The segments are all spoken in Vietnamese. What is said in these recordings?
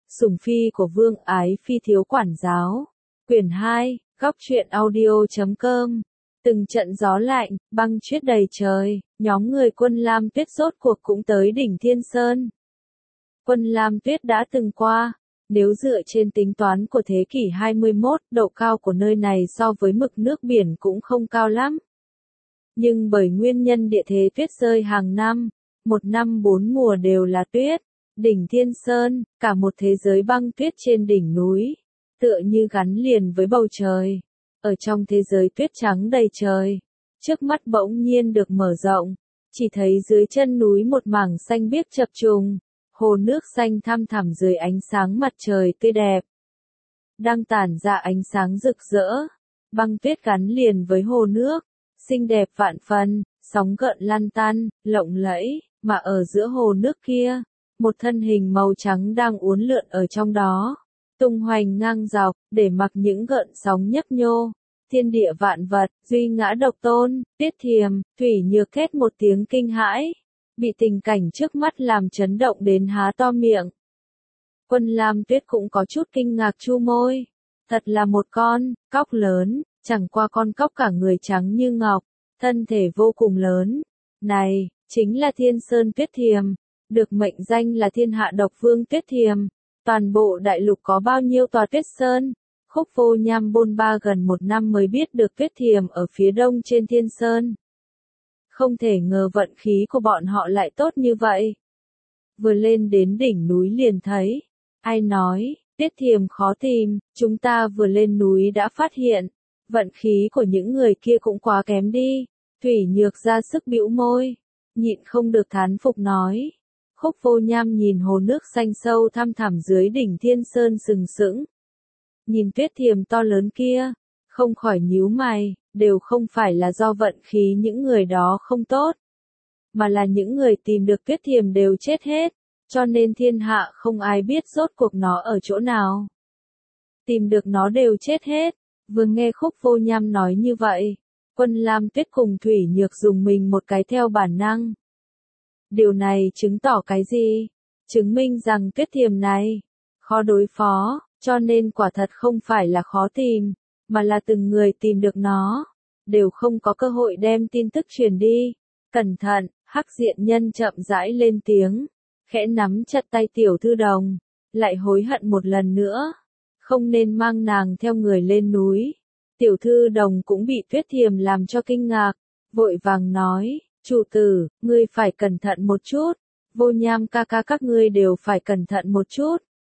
Sủng phi của Vương Ái Phi thiếu quản giáo. Quyển 2, góc truyện audio.com. Từng trận gió lạnh, băng tuyết đầy trời, nhóm người Quân Lam Tuyết rốt cuộc cũng tới đỉnh Thiên Sơn. Quân Lam Tuyết đã từng qua. Nếu dựa trên tính toán của thế kỷ 21, độ cao của nơi này so với mực nước biển cũng không cao lắm. Nhưng bởi nguyên nhân địa thế tuyết rơi hàng năm, một năm 4 mùa đều là tuyết, đỉnh Thiên Sơn, cả một thế giới băng tuyết trên đỉnh núi, tựa như gắn liền với bầu trời. Ở trong thế giới tuyết trắng đầy trời, trước mắt bỗng nhiên được mở rộng, chỉ thấy dưới chân núi một mảng xanh biếc chập trùng, hồ nước xanh thăm thẳm dưới ánh sáng mặt trời tươi đẹp, đang tản ra ánh sáng rực rỡ, băng tuyết gắn liền với hồ nước, xinh đẹp vạn phần, sóng gợn lăn tăn, lộng lẫy, mà ở giữa hồ nước kia, một thân hình màu trắng đang uốn lượn ở trong đó, tung hoành ngang dọc, để mặc những gợn sóng nhấp nhô. Thiên địa vạn vật, duy ngã độc tôn, Tiết Thiềm, Thủy Nhược hét một tiếng kinh hãi, bị tình cảnh trước mắt làm chấn động đến há to miệng. Quân Lam Tuyết cũng có chút kinh ngạc chu môi, thật là một con cóc lớn, chẳng qua con cóc cả người trắng như ngọc, thân thể vô cùng lớn. Này, chính là Thiên Sơn Tuyết Thiềm, được mệnh danh là thiên hạ độc vương Tuyết Thiềm. Toàn bộ đại lục có bao nhiêu tòa tuyết sơn? Khúc Vô Nham bôn ba gần một năm mới biết được Tuyết Thiềm ở phía đông trên Thiên Sơn. Không thể ngờ vận khí của bọn họ lại tốt như vậy. Vừa lên đến đỉnh núi liền thấy. Ai nói, Tuyết Thiềm khó tìm, chúng ta vừa lên núi đã phát hiện. Vận khí của những người kia cũng quá kém đi. Thủy Nhược ra sức bĩu môi, nhịn không được thán phục nói. Khúc Vô Nham nhìn hồ nước xanh sâu thăm thẳm dưới đỉnh Thiên Sơn sừng sững. Nhìn Tuyết Thiềm to lớn kia, không khỏi nhíu mày, đều không phải là do vận khí những người đó không tốt, mà là những người tìm được Tuyết Thiềm đều chết hết, cho nên thiên hạ không ai biết rốt cuộc nó ở chỗ nào. Tìm được nó đều chết hết, vừa nghe Khúc Vô Nham nói như vậy, Quân Lam Tuyết cùng Thủy Nhược dùng mình một cái theo bản năng. Điều này chứng tỏ cái gì? Chứng minh rằng Tuyết Thiềm này khó đối phó, cho nên quả thật không phải là khó tìm, mà là từng người tìm được nó, đều không có cơ hội đem tin tức truyền đi. Cẩn thận, Hắc Diện Nhân chậm rãi lên tiếng, khẽ nắm chặt tay Tiểu Thư Đồng, lại hối hận một lần nữa, không nên mang nàng theo người lên núi. Tiểu Thư Đồng cũng bị Tuyết Thiềm làm cho kinh ngạc, vội vàng nói. Chủ tử, ngươi phải cẩn thận một chút, Vô Nham ca ca các ngươi đều phải cẩn thận một chút.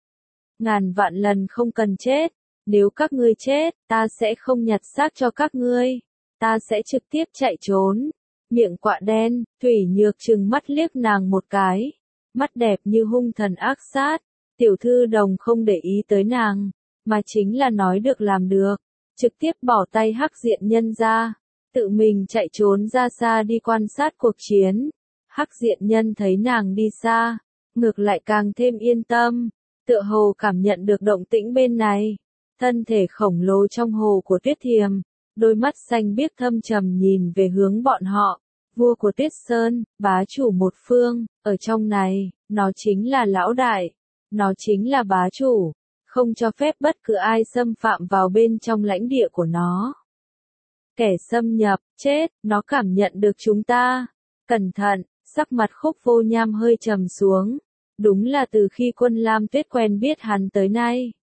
Ngàn vạn lần không cần chết, nếu các ngươi chết, ta sẽ không nhặt xác cho các ngươi, ta sẽ trực tiếp chạy trốn. Miệng quạ đen, Thủy Nhược trừng mắt liếc nàng một cái, mắt đẹp như hung thần ác sát. Tiểu Thư Đồng không để ý tới nàng, mà chính là nói được làm được, trực tiếp bỏ tay Hắc Diện Nhân ra. Tự mình chạy trốn ra xa đi quan sát cuộc chiến. Hắc Diện Nhân thấy nàng đi xa, ngược lại càng thêm yên tâm, tựa hồ cảm nhận được động tĩnh bên này. Thân thể khổng lồ trong hồ của Tuyết Thiềm, đôi mắt xanh biếc thâm trầm nhìn về hướng bọn họ. Vua của Tuyết Sơn, bá chủ một phương, ở trong này, nó chính là lão đại, nó chính là bá chủ, không cho phép bất cứ ai xâm phạm vào bên trong lãnh địa của nó. Kẻ xâm nhập, chết, nó cảm nhận được chúng ta. Cẩn thận, sắc mặt Khúc Vô Nham hơi trầm xuống. Đúng là từ khi Quân Lam Tuyết quen biết hắn tới nay.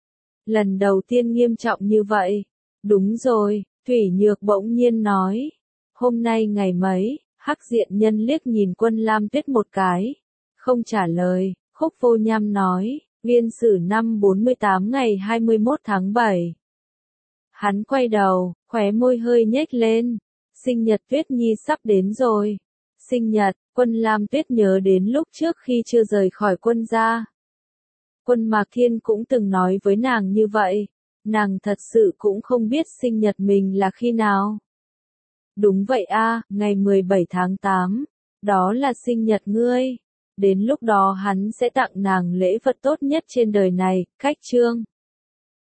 Lần đầu tiên nghiêm trọng như vậy. Đúng rồi, Thủy Nhược bỗng nhiên nói. Hôm nay ngày mấy, Hắc Diện Nhân liếc nhìn Quân Lam Tuyết một cái. Không trả lời, Khúc Vô Nham nói, Nguyên Sử năm 48 ngày 21 tháng 7. Hắn quay đầu, khóe môi hơi nhếch lên. Sinh nhật Tuyết Nhi sắp đến rồi. Sinh nhật, Quân Lam Tuyết nhớ đến lúc trước khi chưa rời khỏi quân gia. Quân Mạc Thiên cũng từng nói với nàng như vậy. Nàng thật sự cũng không biết sinh nhật mình là khi nào. Đúng vậy a, ngày 17 tháng 8. Đó là sinh nhật ngươi. Đến lúc đó hắn sẽ tặng nàng lễ vật tốt nhất trên đời này, cách chương.